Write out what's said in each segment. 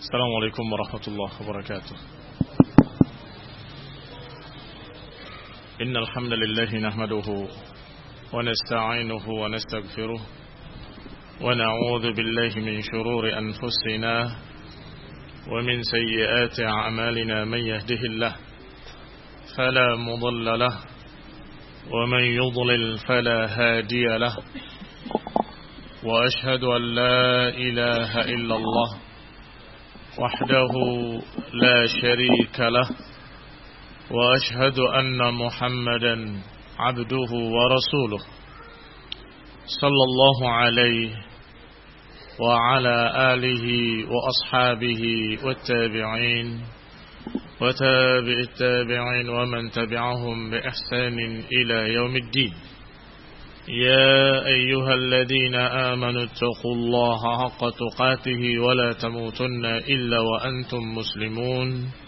السلام عليكم ورحمة الله وبركاته. إن الحمد لله نحمده ونستعينه ونستغفره ونعوذ بالله من شرور أنفسنا ومن سيئات أعمالنا. من يهده الله فلا مضل له ومن يضلل فلا هادي له، وأشهد أن لا إله إلا الله وحده لا شريك له، وأشهد أن محمدا عبده ورسوله صلى الله عليه وعلى آله وأصحابه والتابعين وتابع التابعين ومن تبعهم بإحسان إلى يوم الدين. يا أيها الذين آمنوا اتقوا الله حق تقاته ولا تموتن إلا وأنتم مسلمون.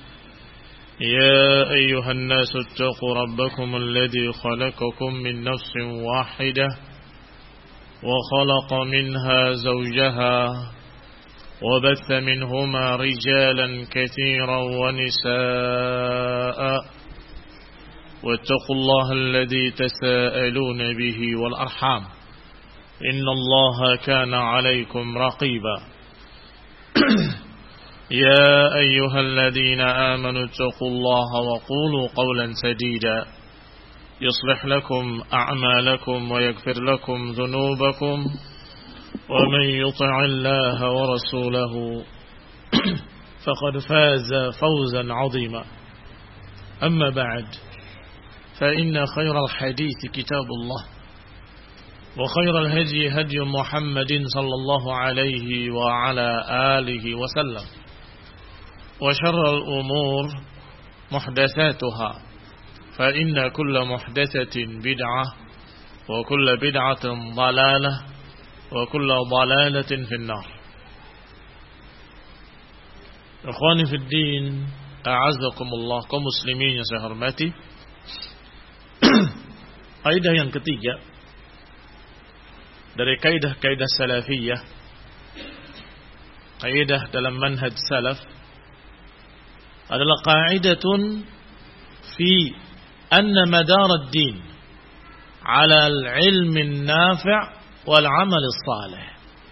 يا أيها الناس اتقوا ربكم الذي خلقكم من نفس واحدة وخلق منها زوجها وبث منهما رجالا كثيرا ونساء، واتقوا الله الذي تساءلون به والأرحام إن الله كان عليكم رقيبا. يا أيها الذين آمنوا اتقوا الله وقولوا قولا سديدا يصلح لكم أعمالكم ويغفر لكم ذنوبكم، ومن يطع الله ورسوله فقد فاز فوزا عظيما. أما بعد، فإن خير الحديث كتاب الله، وخير الهدي هدي محمد صلى الله عليه وعلى آله وسلم، وشر الأمور محدثاتها، فإن كل محدثة بدعة، وكل بدعة ضلالة، وكل ضلالة في النار. Ikhwani fi din, a'azzakumullah, kaum muslimin yang saya hormati. Kaidah yang ketiga dari kaidah-kaidah salafiyah, kaidah dalam manhaj salaf, adalah qaidatun fi anna madar ad-din ala al-ilm an-nafi' wal 'amal as-salih.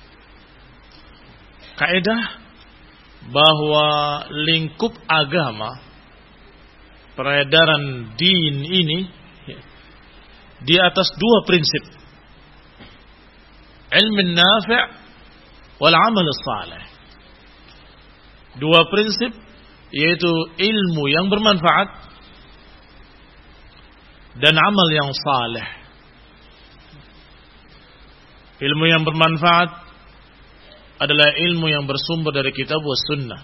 Kaidah bahwa lingkup agama, peredaran din ini di atas dua prinsip, ilmu nafi' wal amal salih. Dua prinsip, yaitu ilmu yang bermanfaat dan amal yang saleh. Ilmu yang bermanfaat adalah ilmu yang bersumber dari kitab was sunnah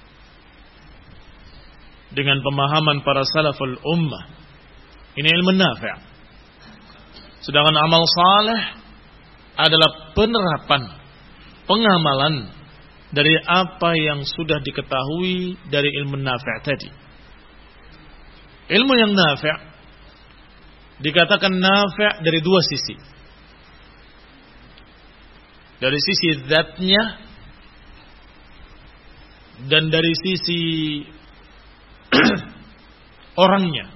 dengan pemahaman para salaful ummah. Ini ilmu nafi'. Sedangkan amal saleh adalah penerapan, pengamalan dari apa yang sudah diketahui dari ilmu nafi' tadi. Ilmu yang nafi' dikatakan nafi' dari dua sisi. Dari sisi zatnya dan dari sisi orangnya.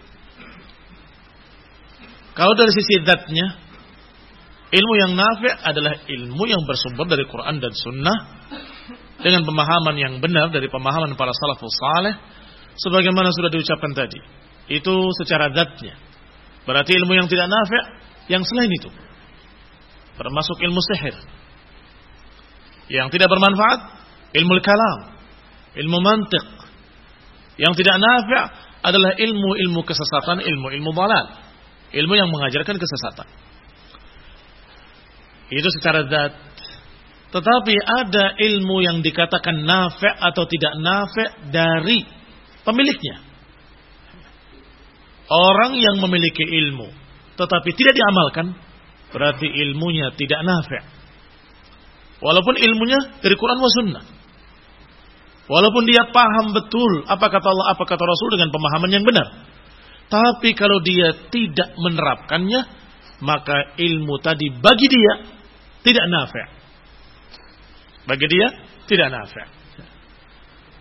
Kalau dari sisi zatnya, ilmu yang nafi' adalah ilmu yang bersumber dari Quran dan Sunnah dengan pemahaman yang benar dari pemahaman para salafus saleh, sebagaimana sudah diucapkan tadi. Itu secara zatnya. Berarti ilmu yang tidak nafi' yang selain itu, termasuk ilmu sihir. Yang tidak bermanfaat, ilmu kalam, ilmu mantiq. Yang tidak nafi' adalah ilmu-ilmu kesesatan, ilmu-ilmu dhalal. Ilmu yang mengajarkan kesesatan. Itu secara zat. Tetapi ada ilmu yang dikatakan nafi' atau tidak nafi' dari pemiliknya. Orang yang memiliki ilmu tetapi tidak diamalkan, berarti ilmunya tidak nafi'. Walaupun ilmunya dari Quran wa sunnah. Walaupun dia paham betul apa kata Allah, apa kata Rasul dengan pemahaman yang benar. Tapi kalau dia tidak menerapkannya, maka ilmu tadi bagi dia tidak nafi'. Bagi dia tidak nafi'.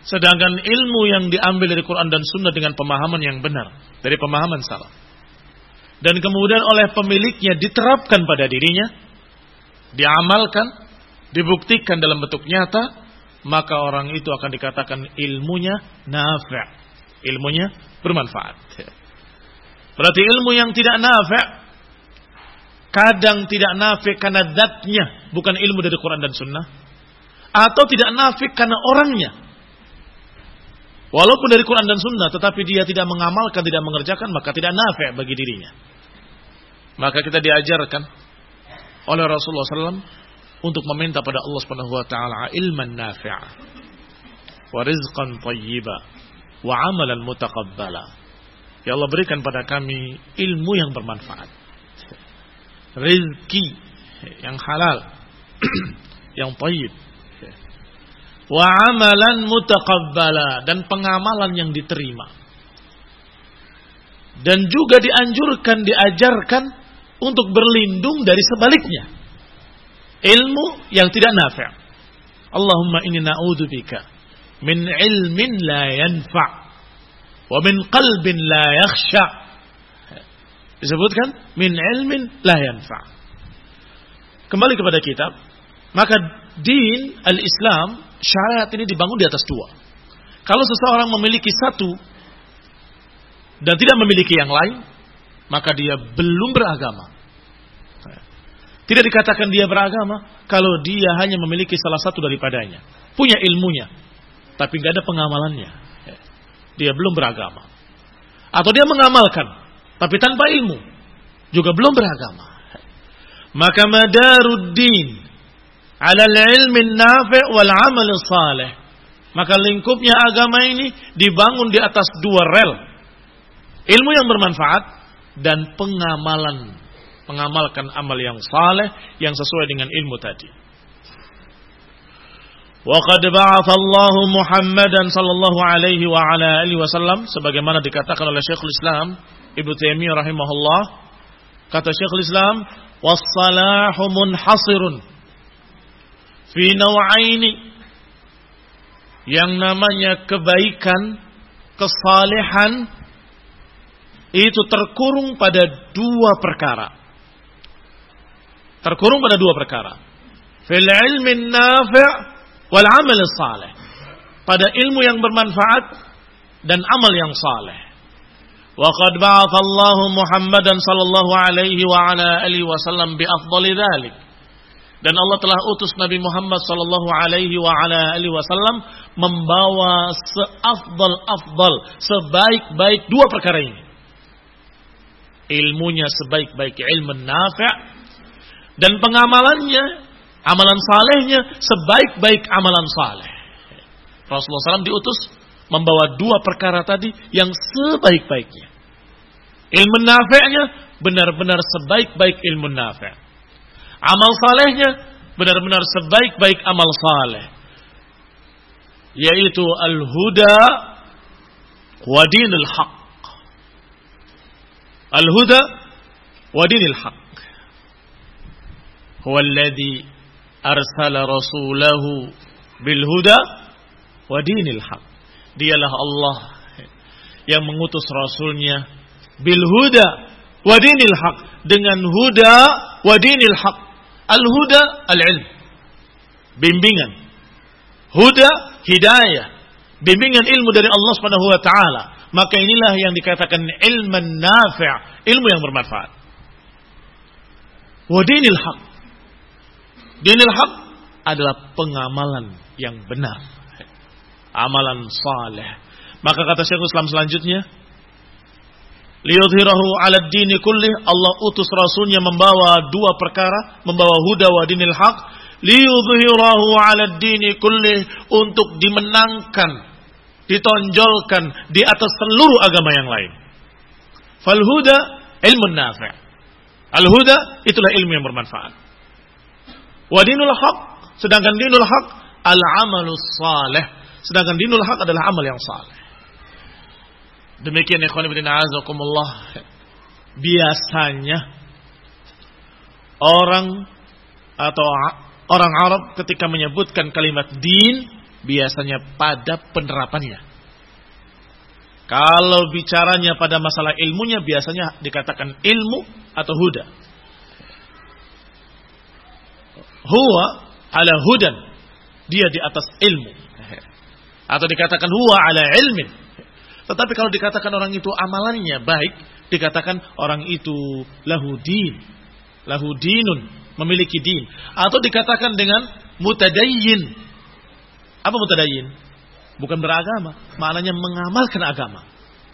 Sedangkan ilmu yang diambil dari Quran dan Sunnah dengan pemahaman yang benar, dari pemahaman salaf, dan kemudian oleh pemiliknya diterapkan pada dirinya, diamalkan, dibuktikan dalam bentuk nyata, maka orang itu akan dikatakan ilmunya nafi', ilmunya bermanfaat. Berarti ilmu yang tidak nafi', kadang tidak nafi' karena zatnya, bukan ilmu dari Quran dan Sunnah, atau tidak nafi' karena orangnya. Walaupun dari Quran dan Sunnah, tetapi dia tidak mengamalkan, tidak mengerjakan, maka tidak nafi' bagi dirinya. Maka kita diajarkan oleh Rasulullah SAW untuk meminta pada Allah Subhanahu Wa Taala ilman nafi'a, wa rizqan thayyiba, wa amalan mutaqabbala. Ya Allah, berikan pada kami ilmu yang bermanfaat, rizki yang halal, yang thayyib, wa amalan mutaqabbala, dan pengamalan yang diterima. Dan juga dianjurkan, diajarkan untuk berlindung dari sebaliknya, ilmu yang tidak nafi'. Allahumma inni na'udzubika min ilmin la yanfa' wa min qalbin la yakhsha. Disebutkan min ilmin la yanfa'. Kembali kepada kitab, maka din al-Islam, syariat ini dibangun di atas dua. Kalau seseorang memiliki satu dan tidak memiliki yang lain, maka dia belum beragama. Tidak dikatakan dia beragama kalau dia hanya memiliki salah satu daripadanya, punya ilmunya, tapi tidak ada pengamalannya. Dia belum beragama. Atau dia mengamalkan, tapi tanpa ilmu, juga belum beragama. Maka madaruddin ala al-ilmin nafi' wal amal salih. Maka lingkupnya agama ini dibangun di atas dua rel. Ilmu yang bermanfaat dan pengamalan, mengamalkan amal yang saleh yang sesuai dengan ilmu tadi. Wa qad ba'atha Allah Muhammadan sallallahu alaihi wa ala alihi wasallam, sebagaimana dikatakan oleh Syekhul Islam Ibnu Taimiyah rahimahullah. Kata Syekhul Islam, was-salahu munhasirun fi naw'aini. Yang namanya kebaikan, kesalehan itu terkurung pada dua perkara. Terkurung pada dua perkara. Fil ilmin nafi' wal amal salih. Pada ilmu yang bermanfaat dan amal yang saleh. Wa qad ba'atha Allah Muhammadan sallallahu alaihi wa ala alihi wasallam bi afdali dzalik. Dan Allah telah utus Nabi Muhammad sallallahu alaihi wa ala alihi wasallam membawa seafdal, sebaik-baik dua perkara ini. Ilmunya sebaik-baik ilmu nafi', dan pengamalannya, amalan salehnya sebaik-baik amalan saleh. Rasulullah SAW diutus membawa dua perkara tadi yang sebaik-baiknya. Ilmu nafi'nya benar-benar sebaik-baik ilmu nafi'. Amal salehnya benar-benar sebaik-baik amal saleh, yaitu al-huda wa dinul haq. Al-huda wa dinul haq. Huwa alladhi arsala rasulahu bil huda wa dinil haq. Dialah Allah yang mengutus rasulnya bil huda wa dinil haq, dengan huda wa dinil haq. Al-huda al-ilm, bimbingan. Huda, hidayah, bimbingan ilmu dari Allah Subhanahu wa taala. Maka inilah yang dikatakan ilman nafi', ilmu yang bermanfaat. Wa dinil haq. Dinil haq adalah pengamalan yang benar, amalan saleh. Maka kata Syekhul Islam selanjutnya, liyudhirahu 'ala ad-dini kullih, Allah utus rasulnya membawa dua perkara, membawa huda wa dinil haq, liyudhirahu 'ala ad-dini kullih, untuk dimenangkan, ditonjolkan di atas seluruh agama yang lain. Fal huda ilmun nafi'. Al huda itulah ilmu yang bermanfaat. Wa dinul haq, sedangkan dinul haq al amalus salih, sedangkan dinul haq adalah amal yang saleh. Demikian ikhwan fillah azakumullah. Biasanya orang atau orang Arab ketika menyebutkan kalimat din biasanya pada penerapannya. Kalau bicaranya pada masalah ilmunya, biasanya dikatakan ilmu atau huda. Huwa ala hudan, dia di atas ilmu. Atau dikatakan huwa ala ilmin. Tetapi kalau dikatakan orang itu amalannya baik, dikatakan orang itu lahu din, lahu dinun, memiliki din. Atau dikatakan dengan mutadayyin. Apa mutadayyin? Bukan beragama, maknanya mengamalkan agama.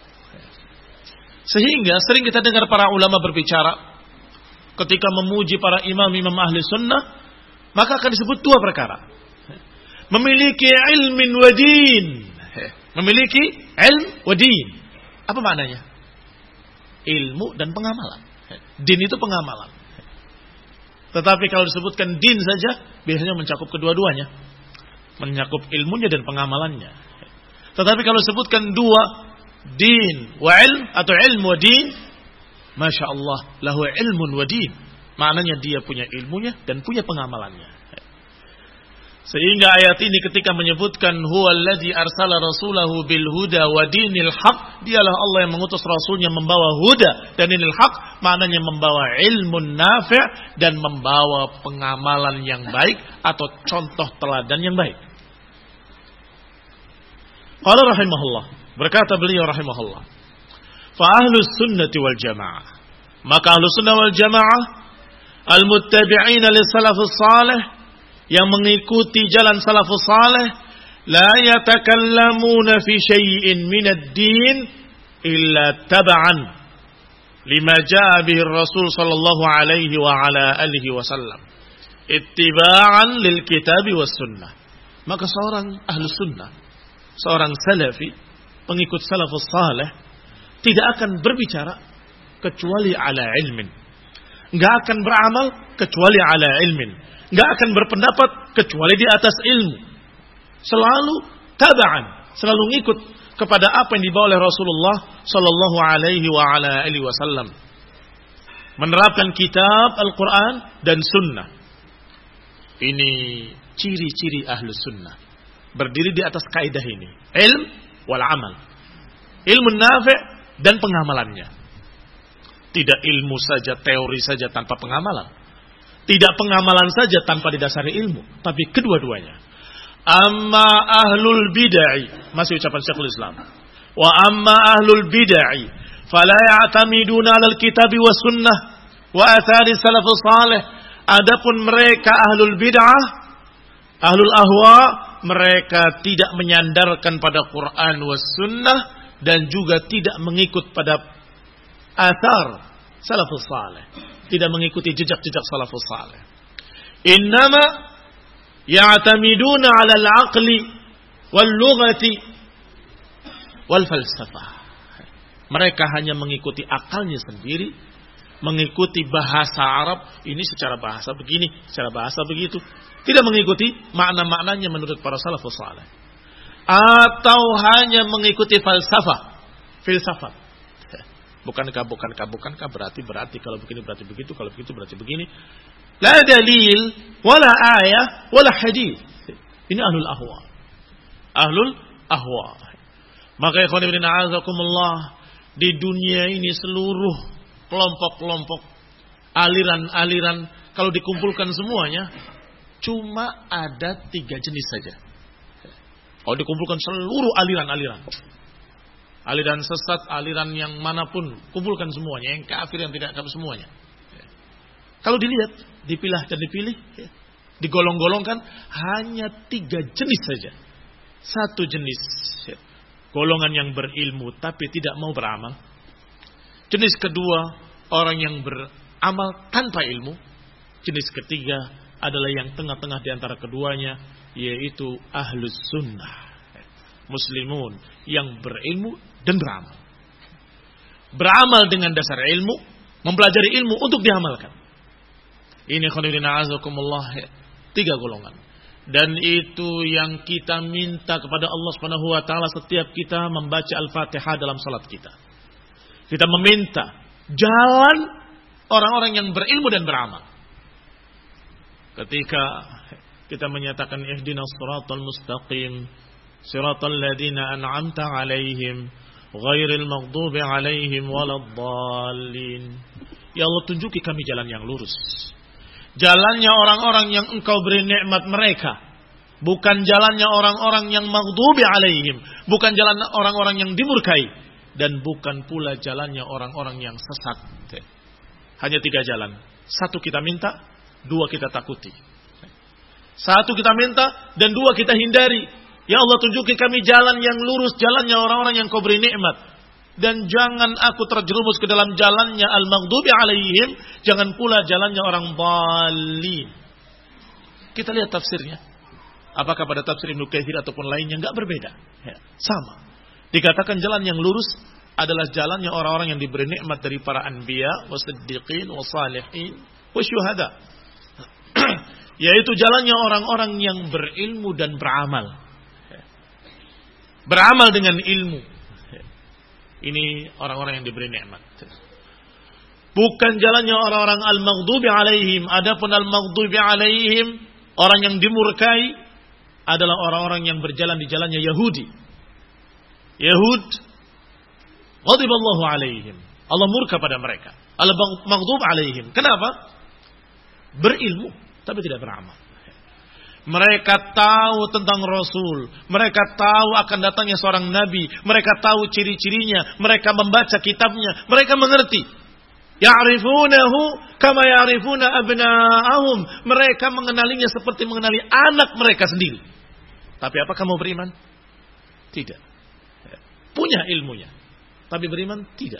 Sehingga sering kita dengar para ulama berbicara ketika memuji para imam-imam ahli sunnah, maka akan disebut dua perkara. Memiliki ilmin wa din. Memiliki ilm wa din. Apa maknanya? Ilmu dan pengamalan. Din itu pengamalan. Tetapi kalau disebutkan din saja, biasanya mencakup kedua-duanya. Mencakup ilmunya dan pengamalannya. Tetapi kalau disebutkan dua, din wa ilm atau ilmu wa din, Masya Allah, lahu ilmun wa din. Maknanya dia punya ilmunya dan punya pengamalannya. Sehingga ayat ini ketika menyebutkan huwallazi arsala rasulahu bil huda wa dinil haq, dialah Allah yang mengutus rasulnya membawa huda dan dinil haq, maknanya membawa ilmun nafi' dan membawa pengamalan yang baik atau contoh teladan yang baik. Qala rahimahullah, berkata beliau rahimahullah, fa ahlus sunnati wal jamaah, maka ahlus sunnah wal jamaah al-muttabi'ina lis salafus salih, yang mengikuti jalan salafus salih, la yatakallamuna fi syai'in minad din illa tab'an lima jaa bihi Rasul sallallahu alaihi wa ala alihi wasallam, ittiba'an lil kitabi was sunnah. Maka seorang ahlus sunnah, seorang salafi, pengikut salafus salih, tidak akan berbicara kecuali ala ilmin, enggak akan beramal kecuali ala ilmin, enggak akan berpendapat kecuali di atas ilmu. Selalu taba'an, selalu ngikut kepada apa yang dibawa oleh Rasulullah sallallahu alaihi wa ala alihi wasallam. Menerapkan kitab Al-Qur'an dan sunnah. Ini ciri-ciri ahlus sunnah. Berdiri di atas kaidah ini. Ilm wal amal. Ilmu nafi' dan pengamalannya. Tidak ilmu saja, teori saja tanpa pengamalan. Tidak pengamalan saja tanpa didasari ilmu, tapi kedua-duanya. Amma ahlul bid'ah, masih ucapan Syekhul Islam. Wa amma ahlul bid'ah, fala ya'tamiduna 'alal kitabi was sunnah wa athari salafus salih. Adapun mereka ahlul bid'ah, ahlul ahwa, mereka tidak menyandarkan pada Quran was sunnah dan juga tidak mengikut pada athar salafus salih. Tidak mengikuti jejak-jejak salafus salih. Innama ya'tamiduna 'ala al-'aqli wal lughati wal falsafah. Mereka hanya mengikuti akalnya sendiri, mengikuti bahasa Arab, ini secara bahasa begini, secara bahasa begitu. Tidak mengikuti makna-maknanya menurut para salafus salih. Atau hanya mengikuti falsafah, filsafat. Bukankah berarti kalau begini berarti begitu, kalau begitu berarti begini. La dalil, wala ayah, wala hadis. Ini ahlul ahwa. Ahlul ahwa. Maka ikhwan ibn a'azakumullah, di dunia ini seluruh kelompok-kelompok, aliran-aliran, kalau dikumpulkan semuanya, cuma ada 3 jenis saja. Kalau dikumpulkan seluruh aliran-aliran, aliran sesat, aliran yang manapun, kumpulkan semuanya, yang kafir, yang tidak kafir, semuanya. Kalau dilihat, dipilah dan dipilih, digolong-golongkan, hanya 3 jenis saja. 1 jenis, golongan yang berilmu tapi tidak mau beramal. Jenis kedua, orang yang beramal tanpa ilmu. Jenis ketiga adalah yang tengah-tengah di antara keduanya, yaitu ahlus sunnah, muslimun yang berilmu dan beramal. Beramal dengan dasar ilmu, mempelajari ilmu untuk diamalkan. Ini khonirina azakumullah, 3 golongan. Dan itu yang kita minta kepada Allah Subhanahu wa taala setiap kita membaca Al-Fatihah dalam salat kita. Kita meminta jalan orang-orang yang berilmu dan beramal. Ketika kita menyatakan ihdinas siratal mustaqim, siratal ladzina an'amta 'alaihim, ghairil maghdubi 'alaihim waladdallin. Ya Allah, tunjuki kami jalan yang lurus. Jalannya orang-orang yang Engkau beri nikmat mereka. Bukan jalannya orang-orang yang maghdubi alaihim. Bukan jalan orang-orang yang dimurkai. Dan bukan pula jalannya orang-orang yang sesat. Hanya 3 jalan. 1 kita minta, 2 kita takuti. 1 kita minta, dan 2 kita hindari. Ya Allah, tunjuki kami jalan yang lurus, jalannya orang-orang yang Kau beri nikmat. Dan jangan aku terjerumus ke dalam jalannya al-maghdubi alaihim. Jangan pula jalannya orang dhalin. Kita lihat tafsirnya. Apakah pada tafsir Ibnu Katsir ataupun lainnya, enggak berbeda. Ya, sama. Dikatakan jalan yang lurus adalah jalannya orang-orang yang diberi nikmat dari para anbiya, wasiddiqin, wasalihin, wasyuhada. Yaitu jalannya orang-orang yang berilmu dan beramal. Beramal dengan ilmu. Ini orang-orang yang diberi nikmat. Bukan jalannya orang-orang al-maghdubi alaihim. Adapun al-maghdubi alaihim, orang yang dimurkai, adalah orang-orang yang berjalan di jalannya Yahudi. Yahud, ghadiballahu alaihim. Allah murka pada mereka. Al-maghdub alaihim. Kenapa? Berilmu, tapi tidak beramal. Mereka tahu tentang Rasul. Mereka tahu akan datangnya seorang Nabi. Mereka tahu ciri-cirinya. Mereka membaca kitabnya. Mereka mengerti. Ya'rifunahu kama ya'rifuna abna'ahum. Mereka mengenalinya seperti mengenali anak mereka sendiri. Tapi apakah mau beriman? Tidak. Punya ilmunya, tapi beriman? Tidak.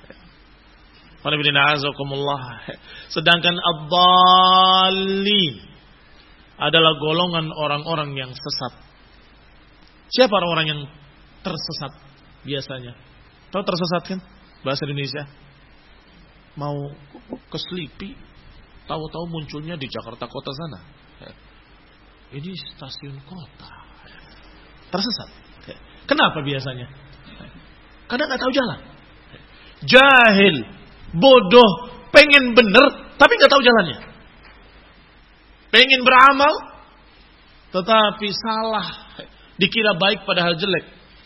Sedangkan ad-dallin adalah golongan orang-orang yang sesat. Siapa orang-orang yang tersesat biasanya? Tahu tersesat kan? Bahasa Indonesia. Mau ke Selipi, tahu-tahu munculnya di Jakarta kota sana. Ini stasiun kota. Tersesat. Kenapa biasanya? Karena nggak tahu jalan. Jahil, bodoh, pengen bener, tapi nggak tahu jalannya. Pengen beramal, tetapi salah. Dikira baik padahal jelek.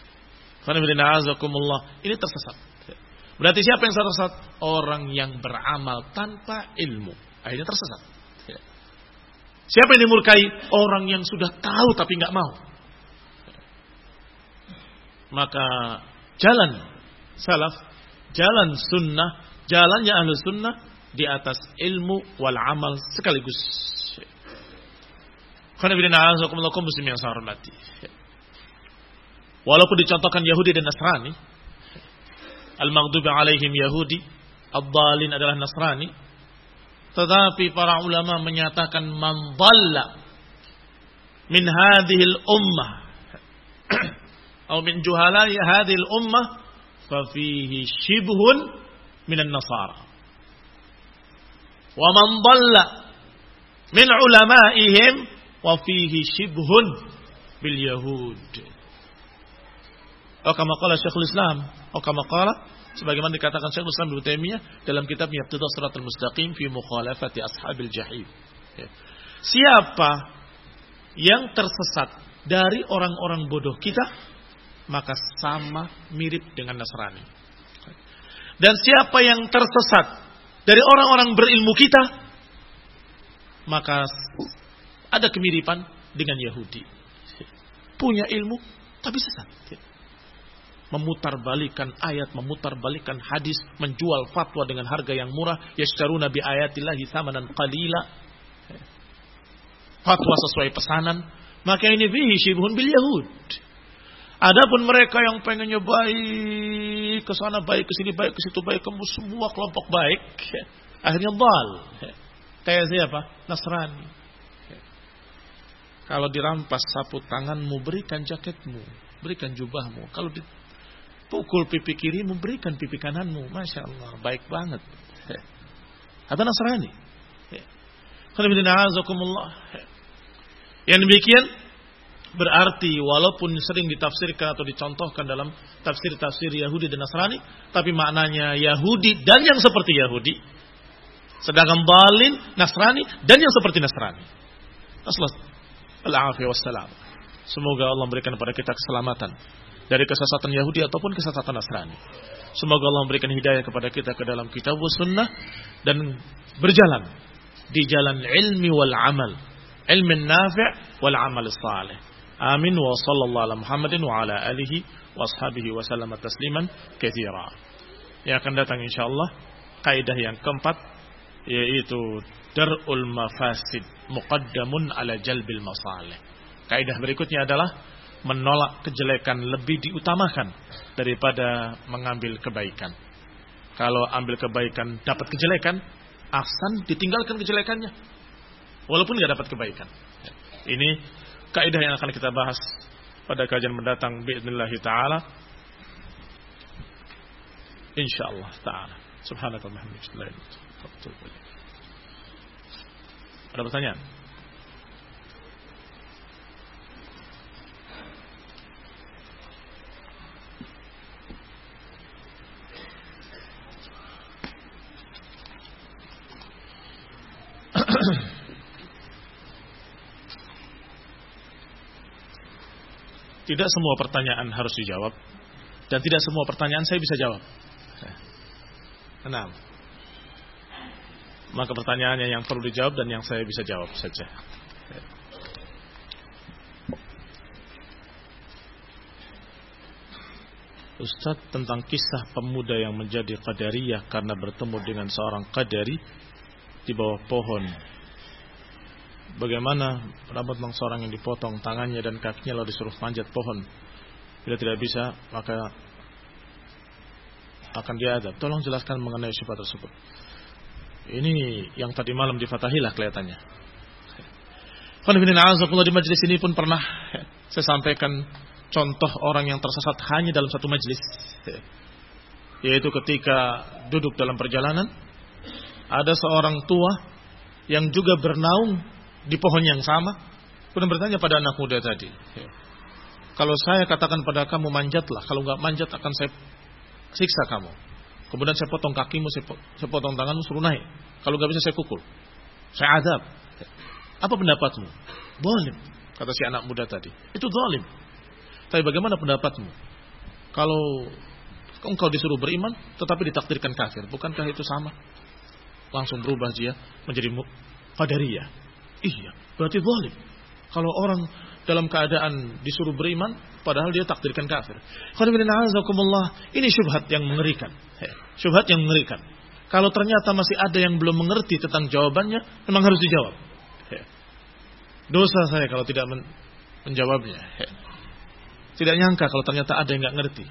Ini tersesat. Berarti siapa yang tersesat? Orang yang beramal tanpa ilmu. Akhirnya tersesat. Siapa yang dimurkai? Orang yang sudah tahu tapi nggak mau. Maka jalan salaf, jalan sunnah, jalannya ahlu sunnah di atas ilmu wal amal sekaligus. Walaupun dicontohkan Yahudi dan Nasrani, al-maghdubi alaihim Yahudi, ad-dhalin adalah Nasrani, tetapi para ulama menyatakan man dhalla min hadhil ummah atau min juhalai hadhil ummah fa fihi shibhun minan nasara wa man dhalla min ulamaihim wa fihi shibhun bil yahud. Kama qala Syekhul Islam, kama qala sebagaimana dikatakan Syekhul Islam Ibnu Taimiyah dalam kitabnya Iqtidas Shiratal Mustaqim fi Mukhalafati Ashabil Jahim. Siapa yang tersesat dari orang-orang bodoh kita, maka sama mirip dengan Nasrani. Dan siapa yang tersesat dari orang-orang berilmu kita, maka ada kemiripan dengan Yahudi. Punya ilmu tapi sesat. Memutarbalikkan ayat, memutarbalikkan hadis, menjual fatwa dengan harga yang murah, yashtaruna bi ayatillahi tsamanan qalila. Fatwa sesuai pesanan, maka ini fihi syibhun bil yahud. Adapun mereka yang pengennya baik, ke sana baik, ke sini baik, ke situ baik, kamu semua kelompok baik, akhirnya dhal. Kayak siapa? Nasrani. Kalau dirampas sapu tanganmu, berikan jaketmu, berikan jubahmu. Kalau dipukul pipi kirimu, berikan pipi kananmu. Masya Allah, baik banget. Atau Nasrani. Yang demikian berarti walaupun sering ditafsirkan atau dicontohkan dalam tafsir-tafsir Yahudi dan Nasrani, tapi maknanya Yahudi dan yang seperti Yahudi. Sedangkan dhalin Nasrani dan yang seperti Nasrani. al-afiyah wassalam. Semoga Allah memberikan kepada kita keselamatan dari kesesatan Yahudi ataupun kesesatan Nasrani. Semoga Allah memberikan hidayah kepada kita ke dalam kitab wa sunnah dan berjalan di jalan ilmi wal amal, ilmin nafi' wal amal salih. Amin wa sallallahu ala Muhammadin wa ala alihi wa ashabihi wa sallama tasliman katsira. Yang akan datang insyaallah kaidah yang keempat, yaitu dar'ul mafasid muqaddamun ala jalbil masalih. Kaidah berikutnya adalah menolak kejelekan lebih diutamakan daripada mengambil kebaikan. Kalau ambil kebaikan dapat kejelekan, ahsan ditinggalkan kejelekannya walaupun tidak dapat kebaikan. Ini kaidah yang akan kita bahas pada kajian mendatang biidznillah taala. Insyaallah taala. Subhanakallahumma wa bihamdika. Ada pertanyaan? Tidak semua pertanyaan harus dijawab dan tidak semua pertanyaan saya bisa jawab. Nah, maka pertanyaannya yang perlu dijawab dan yang saya bisa jawab saja. Ustaz, tentang kisah pemuda yang menjadi qadariyah karena bertemu dengan seorang qadari di bawah pohon. Bagaimana pendapat tentang seorang yang dipotong tangannya dan kakinya lalu disuruh manjat pohon? Bila tidak bisa, maka akan diadab. Tolong jelaskan mengenai syubhat tersebut. Ini yang tadi malam di Fatahilah kelihatannya. Di majelis ini pun pernah saya sampaikan contoh orang yang tersesat hanya dalam satu majelis, yaitu ketika duduk dalam perjalanan, ada seorang tua yang juga bernaung di pohon yang sama, kemudian bertanya pada anak muda tadi, kalau saya katakan pada kamu manjatlah, kalau enggak manjat akan saya siksa kamu. Kemudian saya potong kakimu, saya potong tanganmu, suruh naik. Kalau enggak bisa saya pukul, saya azab. Apa pendapatmu? Zalim, kata si anak muda tadi. Itu zalim. Tapi bagaimana pendapatmu? Kalau engkau disuruh beriman tetapi ditakdirkan kafir, bukankah itu sama? Langsung berubah dia menjadi qadariyah. Iya, berarti zalim. Kalau orang dalam keadaan disuruh beriman padahal dia takdirkan kafir. Ini syubhat yang mengerikan. Syubhat yang mengerikan. Kalau ternyata masih ada yang belum mengerti tentang jawabannya, memang harus dijawab. Dosa saya kalau tidak menjawabnya. Tidak nyangka kalau ternyata ada yang enggak ngerti.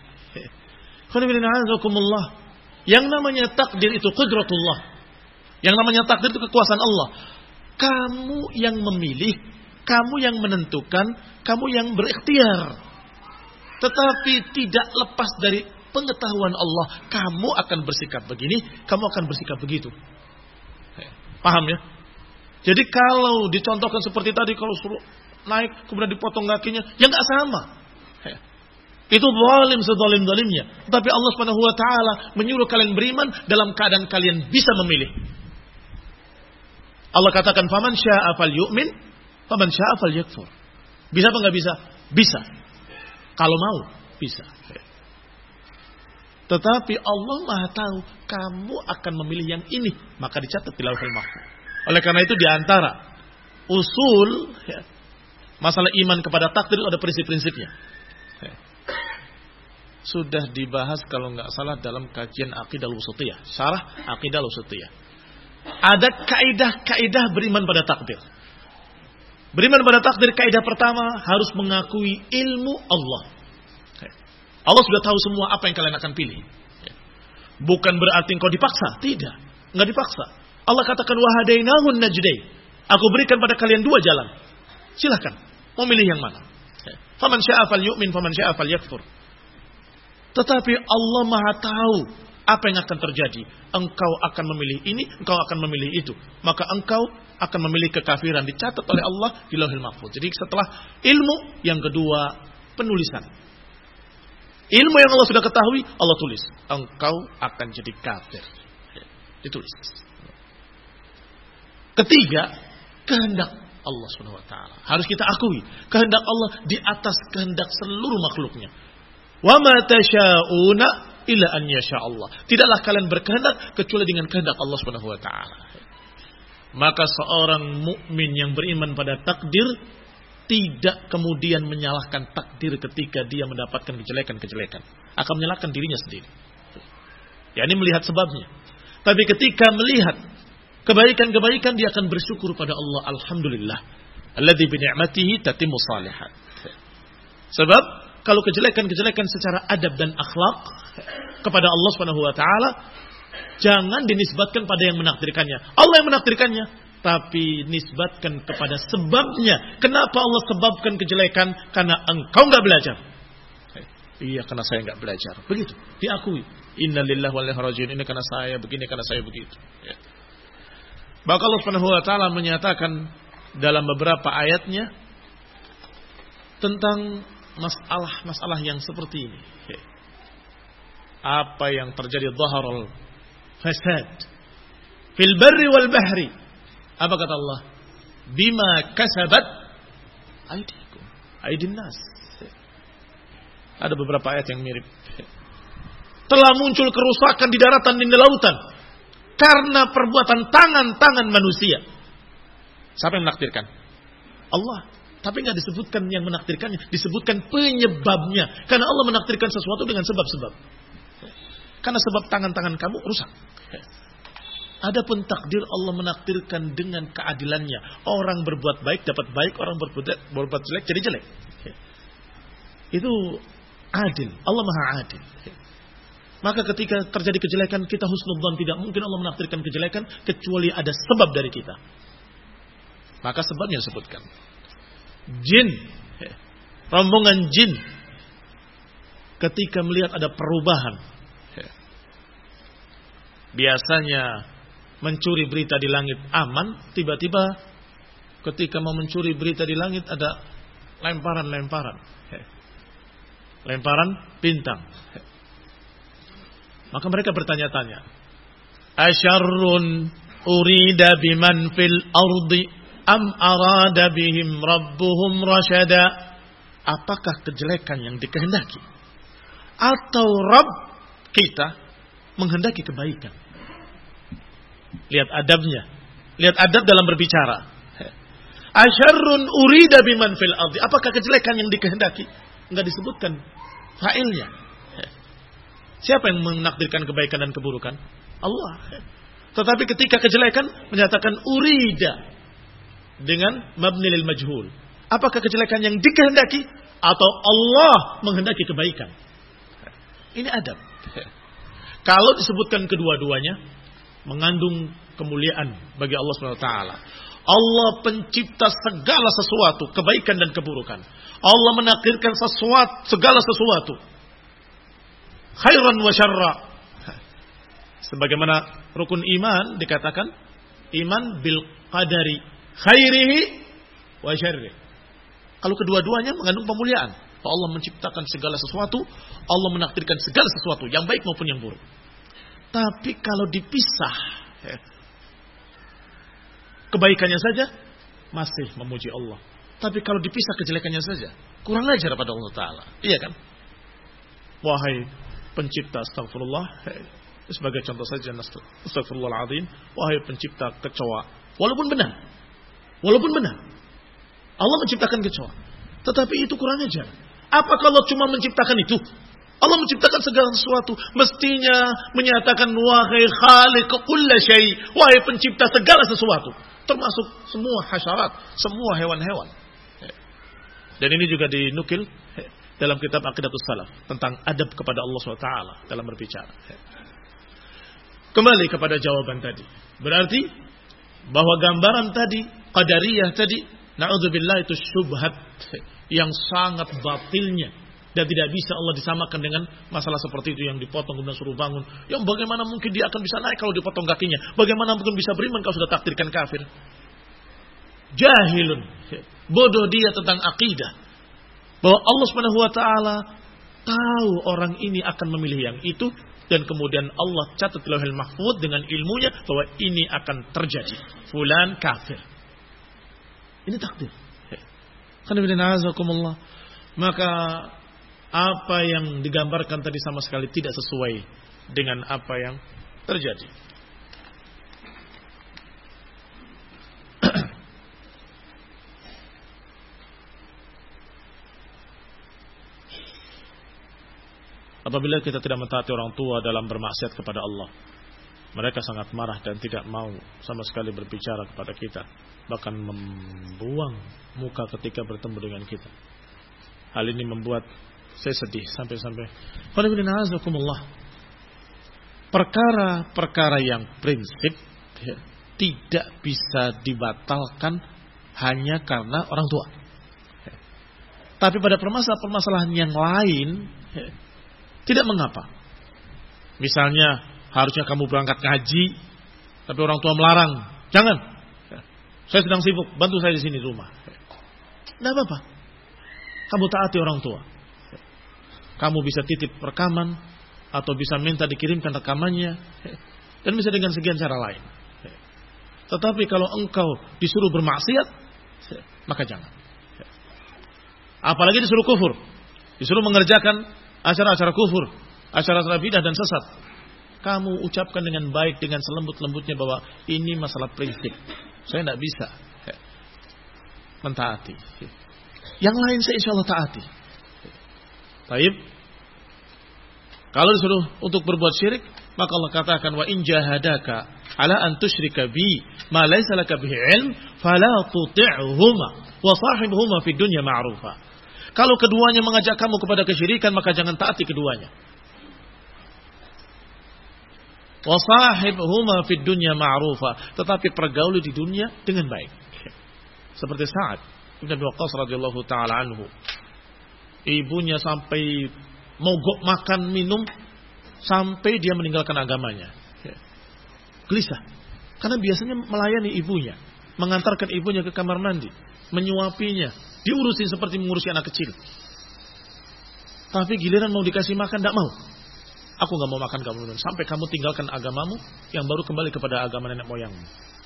Yang namanya takdir itu qudratullah. Yang namanya takdir itu kekuasaan Allah. Kamu yang memilih, kamu yang menentukan, kamu yang berikhtiar. Tetapi tidak lepas dari pengetahuan Allah. Kamu akan bersikap begini, kamu akan bersikap begitu. Paham ya? Jadi kalau dicontohkan seperti tadi, kalau suruh naik kemudian dipotong kakinya, ya nggak sama. Itu zalim sezalim-zalimnya. Tapi Allah Subhanahu wa taala menyuruh kalian beriman dalam keadaan kalian bisa memilih. Allah katakan faman syaa'a falyu'min, faman syaa'a falyakfur. Bisa apa enggak bisa? Bisa. Kalau mau, bisa. Tetapi Allah Maha tahu kamu akan memilih yang ini, maka dicatat di Lauhul Mahfuz. Oleh karena itu di antara usul masalah iman kepada takdir ada prinsip-prinsipnya. Sudah dibahas kalau enggak salah dalam kajian Aqidah Al-Wasithiyah, syarah Aqidah Al-Wasithiyah. Ada kaidah-kaidah beriman pada takdir. Beriman pada takdir, kaidah pertama harus mengakui ilmu Allah. Allah sudah tahu semua apa yang kalian akan pilih. Bukan berarti engkau dipaksa, tidak, enggak dipaksa. Allah katakan wahadainahun najdain. Aku berikan pada kalian dua jalan. Silakan, mau milih yang mana? Faman syaa'a falyu'min, faman syaa'a falyakfur. Tetapi Allah Maha tahu apa yang akan terjadi. Engkau akan memilih ini, engkau akan memilih itu. Maka engkau akan memilih kekafiran. Dicatat oleh Allah di Lauhul Mahfuz. Jadi setelah ilmu, yang kedua penulisan. Ilmu yang Allah sudah ketahui, Allah tulis. Engkau akan jadi kafir. Ditulis. Ketiga, kehendak. Allah Subhanahu wa taala. Harus kita akui kehendak Allah di atas kehendak seluruh makhluknya. Wa ma tasya'una illa an yasha Allah. Tidaklah kalian berkehendak kecuali dengan kehendak Allah Subhanahu wa taala. Maka seorang mukmin yang beriman pada takdir tidak kemudian menyalahkan takdir ketika dia mendapatkan kejelekan-kejelekan. Akan menyalahkan dirinya sendiri. Ya, ini melihat sebabnya. Tapi ketika melihat kebaikan-kebaikan, dia akan bersyukur pada Allah. Alhamdulillah. Alladzi bi ni'matihi tatimmu shalihat. Sebab kalau kejelekan-kejelekan secara adab dan akhlak kepada Allah Subhanahu wa taala, jangan dinisbatkan pada yang menakdirkannya. Allah yang menakdirkannya, tapi nisbatkan kepada sebabnya. Kenapa Allah sebabkan kejelekan? Karena engkau enggak belajar. Iya, karena saya enggak belajar. Begitu, diakui. Innalillahi wa inna ilaihi raji'un. Ini karena saya begini, karena saya begitu. Ya. Maka Allah Subhanahu wa taala menyatakan dalam beberapa ayatnya tentang masalah-masalah yang seperti ini. Apa yang terjadi zaharul fasad fil barri wal bahri. Apa kata Allah? Bima kasabat aydikum, aydin nas. Ada beberapa ayat yang mirip. Telah muncul kerusakan di daratan dan di lautan karena perbuatan tangan-tangan manusia. Siapa yang menakdirkan? Allah. Tapi nggak disebutkan yang menakdirkannya, disebutkan penyebabnya. Karena Allah menakdirkan sesuatu dengan sebab-sebab. Karena sebab tangan-tangan kamu rusak. Adapun takdir Allah menakdirkan dengan keadilannya. Orang berbuat baik dapat baik, orang berbuat jelek jadi jelek. Itu adil. Allah Maha Adil. Maka ketika terjadi kejelekan, kita husnudzon, tidak mungkin Allah menakdirkan kejelekan kecuali ada sebab dari kita. Maka sebabnya disebutkan. Jin, rombongan jin, ketika melihat ada perubahan, biasanya mencuri berita di langit aman, tiba-tiba ketika mau mencuri berita di langit ada lemparan bintang. Maka mereka bertanya-tanya, asyarrun urida biman fil ardi am arada bihim rabbuhum rasyada. Apakah kejelekan yang dikehendaki atau Rabb kita menghendaki kebaikan? Lihat adabnya, lihat adab dalam berbicara. Asyarrun urida biman fil ardi. Apakah kejelekan yang dikehendaki? Enggak disebutkan fa'ilnya. Siapa yang menakdirkan kebaikan dan keburukan? Allah. Tetapi ketika kejelekan menyatakan urida dengan mabni lil majhul. Apakah kejelekan yang dikehendaki atau Allah menghendaki kebaikan? Ini adab. Kalau disebutkan kedua-duanya, mengandung kemuliaan bagi Allah SWT. Allah pencipta segala sesuatu, kebaikan dan keburukan. Allah menakdirkan segala sesuatu, khairan wa syarra. Sebagaimana rukun iman dikatakan, iman bil qadari khairihi wa syarrihi. Kalau kedua-duanya mengandung pemuliaan. Allah menciptakan segala sesuatu, Allah menakdirkan segala sesuatu, yang baik maupun yang buruk. Tapi kalau dipisah, kebaikannya saja masih memuji Allah. Tapi kalau dipisah kejelekannya saja, kurang ajar pada Allah Ta'ala. Iya kan? Wahai pencipta, astagfirullah. Sebagai contoh saja, astagfirullahaladzim. Wahai pencipta kecoa. Walaupun benar. Allah menciptakan kecoa. Tetapi itu kurang ajar. Apa kalau cuma menciptakan itu? Allah menciptakan segala sesuatu. Mestinya menyatakan wahai khaliq kulla syai. Wahai pencipta segala sesuatu. Termasuk semua hasyarat. Semua hewan-hewan. Dan ini juga dinukil dalam kitab Aqidatus Salaf. Tentang adab kepada Allah SWT dalam berbicara. Kembali kepada jawaban tadi. Berarti bahwa gambaran tadi, qadariyah tadi, na'udzubillah, itu syubhat yang sangat batilnya. Dan tidak bisa Allah disamakan dengan masalah seperti itu yang dipotong kemudian suruh bangun. Yang bagaimana mungkin dia akan bisa naik kalau dipotong kakinya? Bagaimana mungkin bisa beriman kalau sudah takdirkan kafir? Jahilun. Bodoh dia tentang akidah. Bahwa Allah Subhanahu wa taala tahu orang ini akan memilih yang itu. Dan kemudian Allah catat di Lauhul Mahfuz dengan ilmunya bahwa ini akan terjadi. Fulan kafir. Ini takdir. Maka apa yang digambarkan tadi sama sekali tidak sesuai dengan apa yang terjadi. Apabila kita tidak mentaati orang tua dalam bermaksiat kepada Allah, mereka sangat marah dan tidak mau sama sekali berbicara kepada kita, bahkan membuang muka ketika bertemu dengan kita. Hal ini membuat saya sedih sampai-sampai. Perkara-perkara yang prinsip tidak bisa dibatalkan hanya karena orang tua. Tapi pada permasalahan yang lain tidak mengapa. Misalnya harusnya kamu berangkat ngaji, tapi orang tua melarang. Jangan. Saya sedang sibuk, bantu saya di sini di rumah. Tidak apa-apa. Kamu taati orang tua. Kamu bisa titip rekaman atau bisa minta dikirimkan rekamannya dan bisa dengan sekian cara lain. Tetapi kalau engkau disuruh bermaksiat, maka jangan. Apalagi disuruh kufur, disuruh mengerjakan acara-acara kufur, acara-acara bidah dan sesat. Kamu ucapkan dengan baik, dengan selembut-lembutnya bahwa ini masalah prinsip. Saya tidak bisa mentaati. Yang lain saya insya Allah taati. Baik. Kalau disuruh untuk berbuat syirik, maka Allah katakan wa in jahadaka ala an tusyrika bi ma laysa laka bihi ilm fala tuti'huma wa sahibhuma fid dunya ma'rufa. Kalau keduanya mengajak kamu kepada kesyirikan, maka jangan taati keduanya. Wa sahibhuma fid dunya ma'rufa, tetapi pergauli di dunia dengan baik. Seperti Sa'ad bin Abi Waqqas radhiyallahu taala anhu. Ibunya sampai mogok makan minum sampai dia meninggalkan agamanya. Gelisah. Karena biasanya melayani ibunya, mengantarkan ibunya ke kamar mandi, menyuapinya, diurusin seperti mengurusi anak kecil. Tapi giliran mau dikasih makan tidak mau. Aku nggak mau makan kamu sampai kamu tinggalkan agamamu yang baru kembali kepada agama nenek moyangmu.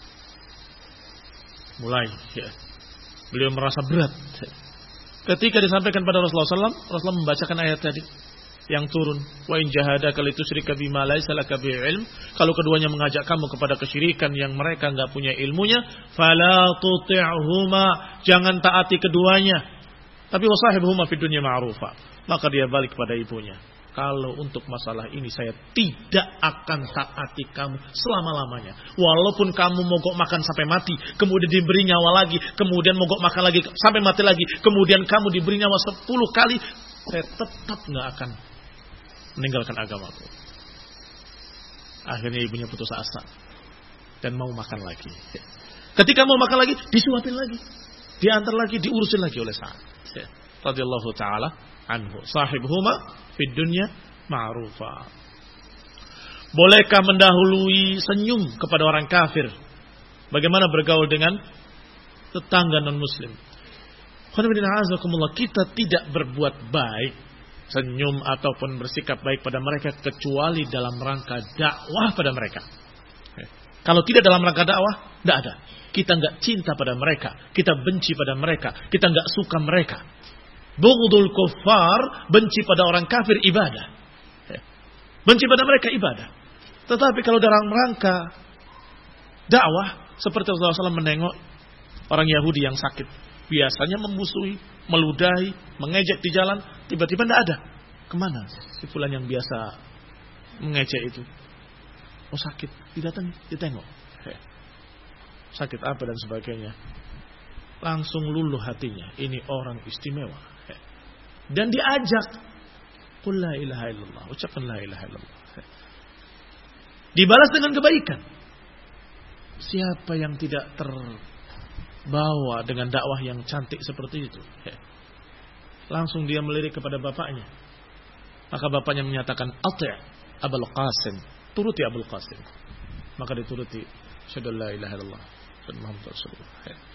Mulai beliau merasa berat. Ketika disampaikan pada Rasulullah SAW, Rasulullah membacakan ayat tadi yang turun. Wa in jahadaka litusyrika bima laysa laka bihi ilm. Kalau keduanya mengajak kamu kepada kesyirikan yang mereka enggak punya ilmunya, fala tuti'huma, jangan taati keduanya. Tapi wasahibhuma fid dunya ma'rufa. Maka dia balik kepada ibunya. Kalau untuk masalah ini saya tidak akan taati kamu selama-lamanya. Walaupun kamu mogok makan sampai mati, kemudian diberi nyawa lagi, kemudian mogok makan lagi sampai mati lagi, kemudian kamu diberi nyawa 10 kali, saya tetap nggak akan meninggalkan agamaku. Akhirnya ibunya putus asa dan mau makan lagi. Ketika mau makan lagi, disuapin lagi, diantar lagi, diurusin lagi oleh Sa'ad radhiyallahu taala anhu. Sahibhuma fid dunya ma'rufa. Bolehkah mendahului senyum kepada orang kafir? Bagaimana bergaul dengan tetangga non muslim? Kita tidak berbuat baik, senyum ataupun bersikap baik pada mereka kecuali dalam rangka dakwah pada mereka. Kalau tidak dalam rangka dakwah, tidak ada. Kita enggak cinta pada mereka, kita benci pada mereka, kita enggak suka mereka. Bughdul kuffar, benci pada orang kafir ibadah. Benci pada mereka ibadah. Tetapi kalau dalam rangka dakwah, seperti Rasulullah SAW menengok orang Yahudi yang sakit, biasanya memusuhi, meludahi, mengejek di jalan, tiba-tiba tidak ada. Kemana si fulan yang biasa mengejek itu? Oh sakit, didatangi, ditengok. Sakit apa dan sebagainya. Langsung luluh hatinya. Ini orang istimewa. Dan diajak, qul la ilaha illallah, ucapkan la ilaha illallah. Dibalas dengan kebaikan. Siapa yang tidak terbawa dengan dakwah yang cantik seperti itu? Langsung dia melirik kepada bapaknya. Maka bapaknya menyatakan, ati' Abul Qasim, turuti Abul Qasim. Maka dituruti, asyhadu an la ilaha illallah dan Muhammad Rasulullah.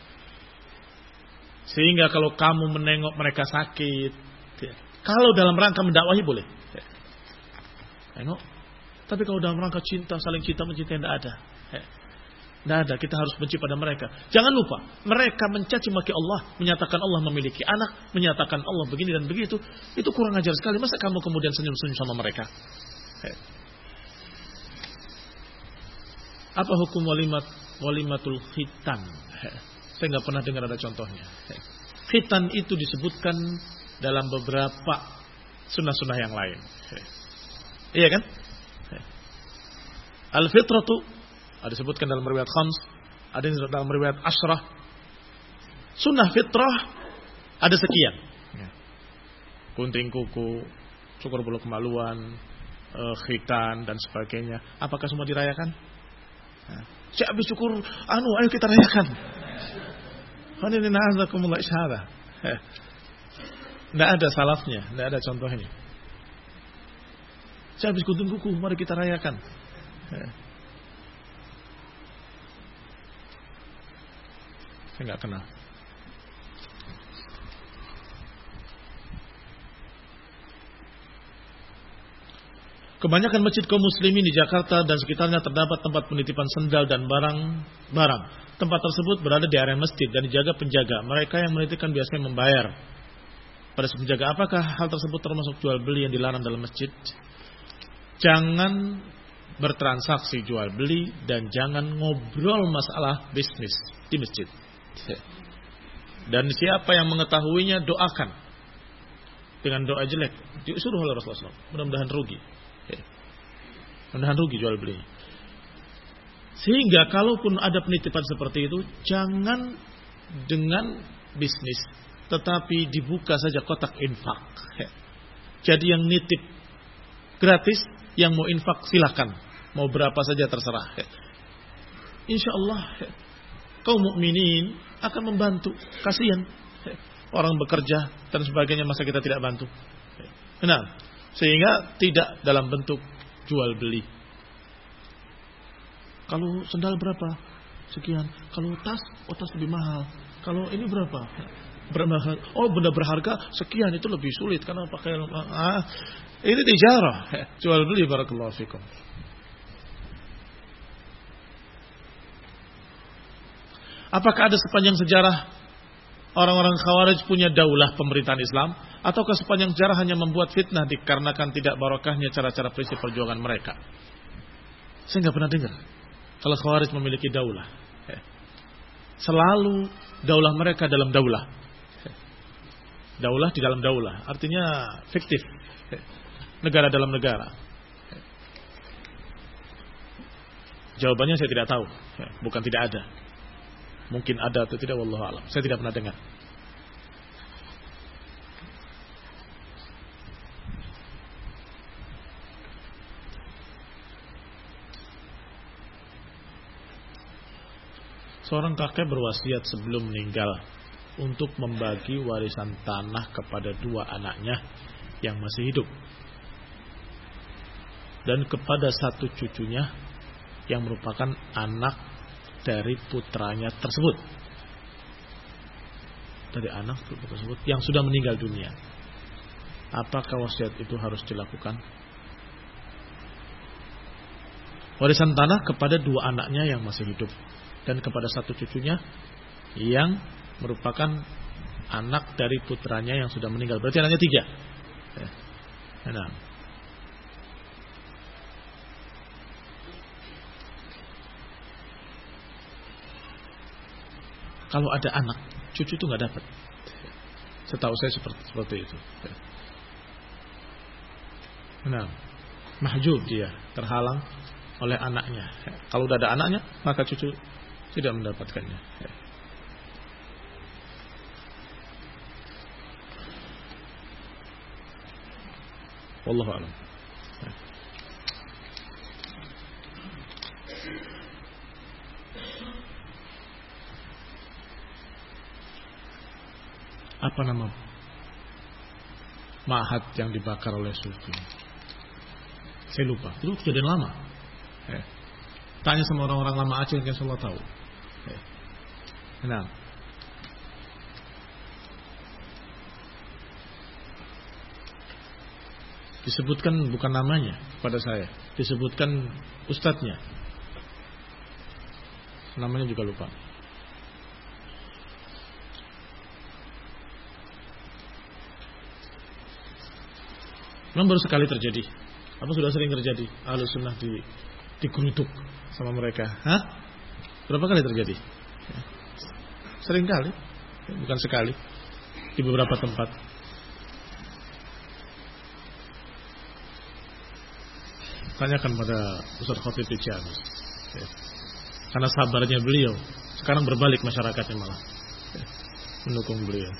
Sehingga kalau kamu menengok mereka sakit, kalau dalam rangka mendakwahi boleh. Tengok. Tapi kalau dalam rangka cinta, saling cinta mencintai, tidak ada. Tidak ada, kita harus benci pada mereka. Jangan lupa, mereka mencaci maki Allah, menyatakan Allah memiliki anak, menyatakan Allah begini dan begitu. Itu kurang ajar sekali. Masa kamu kemudian senyum-senyum sama mereka? Apa hukum walimatul khitan? Saya nggak pernah dengar ada contohnya. Khitan itu disebutkan dalam beberapa sunnah-sunnah yang lain. Iya kan? Al-fitratu ada disebutkan dalam riwayat khams, ada dalam riwayat asyrah. Sunnah fitrah ada sekian. Gunting kuku, cukur bulu kemaluan, khitan dan sebagainya. Apakah semua dirayakan? Saya habis cukur, ayo kita rayakan. Tidak ada salafnya, tidak ada contohnya. Saya habis gunting kuku, mari kita rayakan. Saya nggak kenal. Kebanyakan masjid kaum muslimin di Jakarta dan sekitarnya terdapat tempat penitipan sendal dan barang-barang. Tempat tersebut berada di area masjid dan dijaga penjaga. Mereka yang menitipkan biasanya membayar pada si penjaga. Apakah hal tersebut termasuk jual beli yang dilarang dalam masjid? Jangan bertransaksi jual beli dan jangan ngobrol masalah bisnis di masjid. Dan siapa yang mengetahuinya doakan dengan doa jelek, disuruh oleh Rasulullah SAW. Mudah-mudahan rugi. Mudah-mudahan rugi jual beli. Sehingga kalaupun ada penitipan seperti itu, jangan dengan bisnis, tetapi dibuka saja kotak infak. Jadi yang nitip gratis, yang mau infak silakan, mau berapa saja terserah. Insya Allah kaum mukminin akan membantu. Kasihan orang bekerja dan sebagainya, masa kita tidak bantu? Nah, sehingga tidak dalam bentuk jual beli. Kalau sendal berapa? Sekian. Kalau tas, tas lebih mahal. Kalau ini berapa? Berapa? Oh, benda berharga sekian, itu lebih sulit karena pakai ini tijarah. Jual beli, barakallahu fikum. Apakah ada sepanjang sejarah orang-orang Khawarij punya daulah pemerintahan Islam? Ataukah sepanjang sejarah hanya membuat fitnah dikarenakan tidak barokahnya cara-cara prinsip perjuangan mereka? Saya nggak pernah dengar kalau Khawarij memiliki daulah. Selalu daulah mereka dalam daulah. Daulah di dalam daulah, artinya fiktif. Negara dalam negara. Jawabannya saya tidak tahu. Bukan tidak ada. Mungkin ada atau tidak, wallahu a'lam. Saya tidak pernah dengar. Seorang kakek berwasiat sebelum meninggal untuk membagi warisan tanah kepada dua anaknya yang masih hidup dan kepada satu cucunya yang merupakan anak dari putranya tersebut. Dari anak tersebut yang sudah meninggal dunia. Apakah wasiat itu harus dilakukan? Warisan tanah kepada dua anaknya yang masih hidup dan kepada satu cucunya yang merupakan anak dari putranya yang sudah meninggal. Berarti anaknya 3. Nah. Kalau ada anak, cucu itu nggak dapat. Setahu saya seperti itu. Nah, mahjub dia, terhalang oleh anaknya. Kalau udah ada anaknya, maka cucu tidak mendapatkannya. Wallahu a'lam. Apa nama ma'had yang dibakar oleh Sufi? Saya lupa. Itu kejadian lama. Tanya sama orang-orang lama Aceh yang Allah tahu. Nah, disebutkan bukan namanya pada saya, disebutkan ustadznya. namanya juga lupa. Memang baru sekali terjadi. Apa sudah sering terjadi? Ahlus sunnah digeruduk sama mereka. Hah? Berapa kali terjadi? Sering kali, bukan sekali. Di beberapa tempat. Tanyakan pada Ustaz Khatib Ciamis. Karena sabarnya beliau, sekarang berbalik masyarakatnya malah mendukung beliau.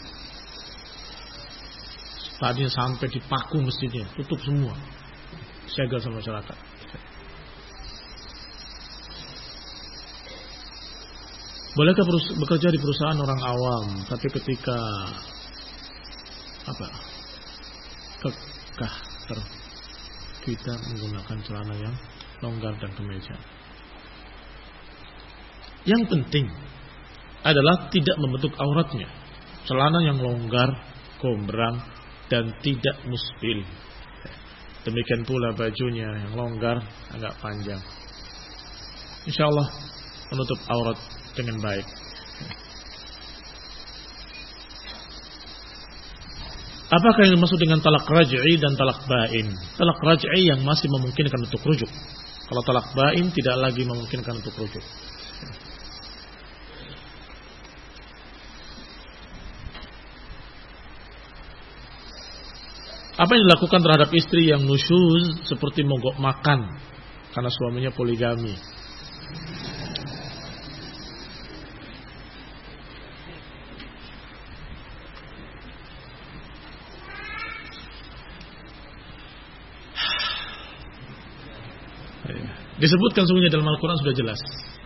Tadinya sampai dipaku masjidnya, tutup semua, segel sama masyarakat. Bolehkah bekerja di perusahaan orang awam, tapi ketika kekah kita menggunakan celana yang longgar dan kemeja? Yang penting adalah tidak membentuk auratnya. Celana yang longgar, gombrang, dan tidak musbil. Demikian pula bajunya yang longgar, agak panjang. InsyaAllah menutup aurat dengan baik. Apakah yang dimaksud dengan talak raj'i dan talak ba'in? Talak raj'i yang masih memungkinkan untuk rujuk. Kalau talak ba'in tidak lagi memungkinkan untuk rujuk. Apa yang dilakukan terhadap istri yang nusyuz seperti mogok makan karena suaminya poligami? Disebutkan sungguhnya dalam Al-Quran sudah jelas.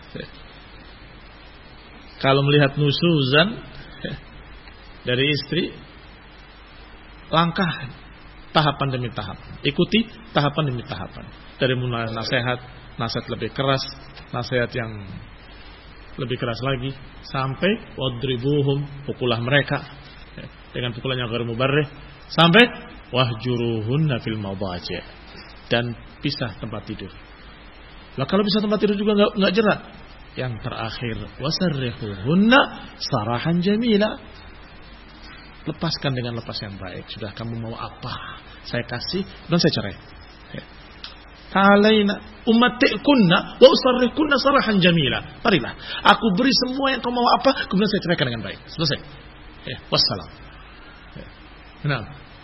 Kalau melihat nusyuzan dari istri, langkah tahapan demi tahapan. Ikuti tahapan demi tahapan. Dari mulai nasihat lebih keras, nasihat yang lebih keras lagi, sampai wadribuhum, pukulah mereka dengan pukulan yang ghair mubarrih, sampai wahjuruhunna fil madaji', dan pisah tempat tidur. Lah kalau pisah tempat tidur juga enggak jerat. Yang terakhir, wasarrihuhunna sarahan jamila. Lepaskan dengan lepas yang baik. Sudah, kamu mau apa? Saya kasih dan saya cerai. Ta'alaina ummatikunna wa usarrikunna sarahan jamila. Marilah, aku beri semua yang kamu mau apa, kemudian saya ceraikan dengan baik. Selesai. Wassalam. Nah,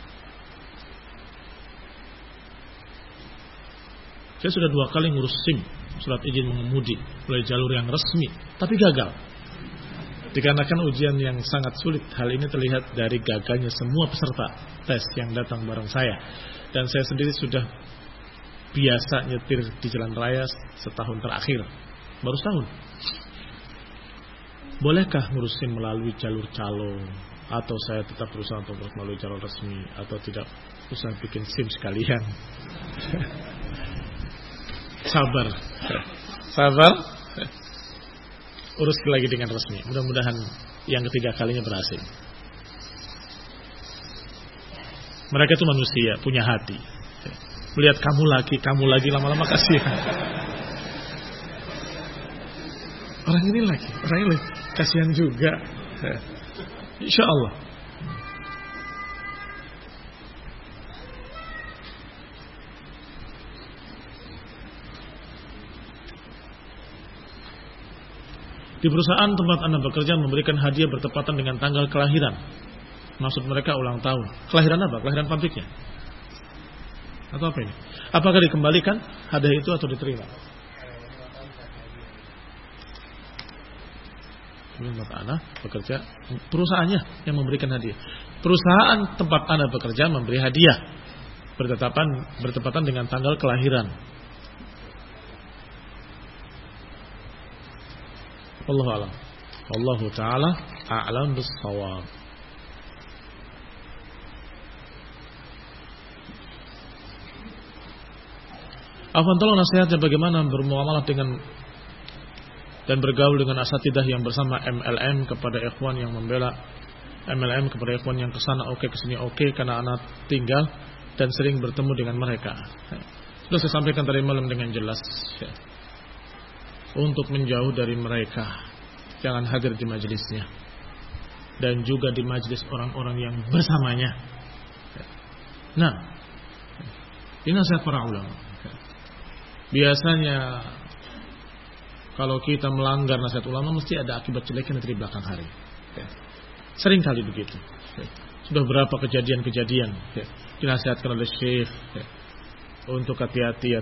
saya sudah 2 kali ngurus SIM, surat izin mengemudi, melalui jalur yang resmi, tapi gagal. Dikarenakan ujian yang sangat sulit. Hal ini terlihat dari gagalnya semua peserta tes yang datang bareng saya. Dan saya sendiri sudah biasa nyetir di jalan raya setahun terakhir. Baru setahun. Bolehkah ngurusin melalui jalur calo? Atau saya tetap berusaha untuk melalui jalur resmi? Atau tidak usah bikin SIM sekalian? Sabar. Urus lagi dengan resmi. Mudah-mudahan yang ketiga kalinya berhasil. Mereka itu manusia, punya hati. Melihat kamu lagi lama-lama kasihan. Orang ini lagi kasihan juga. Insya Allah. Di perusahaan tempat Anda bekerja memberikan hadiah bertepatan dengan tanggal kelahiran. Maksud mereka ulang tahun. Kelahiran apa? Kelahiran pabriknya? Atau apa ini? Apakah dikembalikan hadiah itu atau diterima? Tempat Anda bekerja, perusahaannya yang memberikan hadiah. Perusahaan tempat Anda bekerja memberi hadiah bertepatan dengan tanggal kelahiran. Wallahu a'lam. Wallahu ta'ala a'lam bis-shawab. Afwan, tolong nasihatnya bagaimana bermuamalah dengan dan bergaul dengan asatidah yang bersama MLM kepada ikhwan yang membela MLM kepada ikhwan yang kesana oke, kesini oke, karena anak tinggal dan sering bertemu dengan mereka. Sudah saya sampaikan tadi malam dengan jelas. untuk menjauh dari mereka. Jangan hadir di majelisnya. Dan juga di majelis orang-orang yang bersamanya. Nah, ini nasihat para ulama. Biasanya kalau kita melanggar nasihat ulama mesti ada akibat jeleknya nanti di belakang hari. Sering kali begitu. Sudah berapa kejadian-kejadian dinasihatkan oleh syekh untuk hati-hati.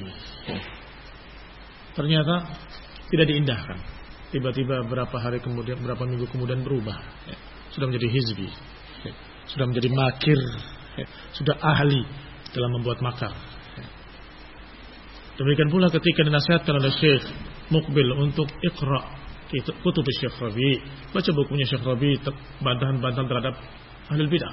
Ternyata tidak diindahkan. Tiba-tiba berapa hari kemudian, berapa minggu kemudian berubah. Sudah menjadi hizbi, sudah menjadi makir, sudah ahli dalam membuat makar. Demikian pula ketika dinasihatkan oleh Syekh Muqbil untuk iqra kutub Syekh Rabi, baca bukunya Syekh Rabi, bantahan-bantahan terhadap ahli bidah.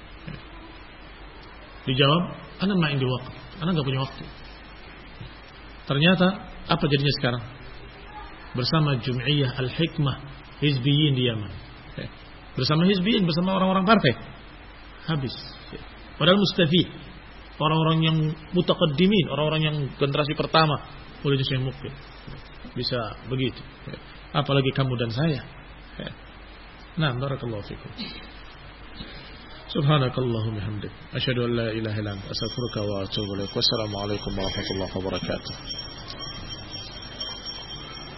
Dijawab, ana ma indi waktu, ana enggak punya waktu. Ternyata apa jadinya sekarang? Bersama Jum'iyah Al-Hikmah Hizbiyin di Yaman. Bersama Hizbiyin, bersama orang-orang partai. Habis. Padahal mustafid. Orang-orang yang mutaqaddimin, orang-orang yang generasi pertama, oleh Syekh Muqbil. Bisa begitu. Apalagi kamu dan saya. Nah, barakallahu fikum. Subhanakallahumma hamdik. Asyhadu an la ilaha illa anta astaghfiruka wa atubu ilaik. Wassalamu alaikum warahmatullahi wabarakatuh.